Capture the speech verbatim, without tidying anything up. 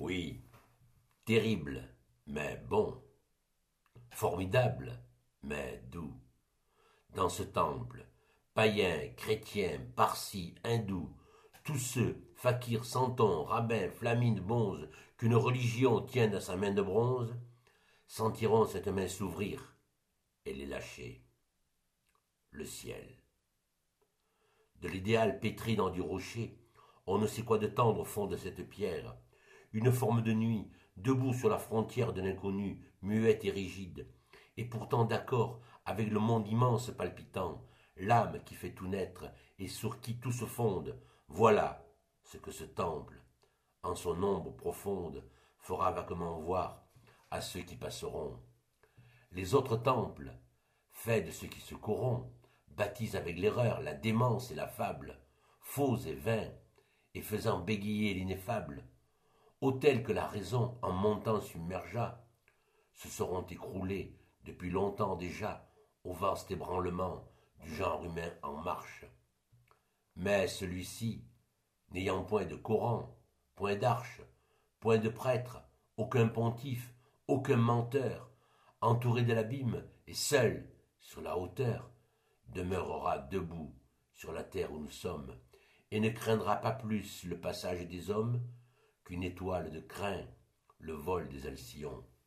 Oui, terrible, mais bon, formidable, mais doux. Dans ce temple, païens, chrétiens, parsis, hindous, tous ceux, fakirs, santons, rabbins, flamines, bonzes, qu'une religion tienne à sa main de bronze, sentiront cette main s'ouvrir et les lâcher. Le ciel. De l'idéal pétri dans du rocher, on ne sait quoi de tendre au fond de cette pierre, une forme de nuit, debout sur la frontière de l'inconnu, muette et rigide, et pourtant d'accord avec le monde immense palpitant, l'âme qui fait tout naître et sur qui tout se fonde, voilà ce que ce temple, en son ombre profonde, fera vaguement voir à ceux qui passeront. Les autres temples, faits de ce qui se corrompt, bâtissent avec l'erreur, la démence et la fable, faux et vains, et faisant bégayer l'ineffable, autels que la raison, en montant submergea, se seront écroulés depuis longtemps déjà au vaste ébranlement du genre humain en marche. Mais celui-ci, n'ayant point de Coran, point d'arche, point de prêtre, aucun pontife, aucun menteur, entouré de l'abîme et seul sur la hauteur, demeurera debout sur la terre où nous sommes, et ne craindra pas plus le passage des hommes qu'une étoile de crin le vol des alcyons.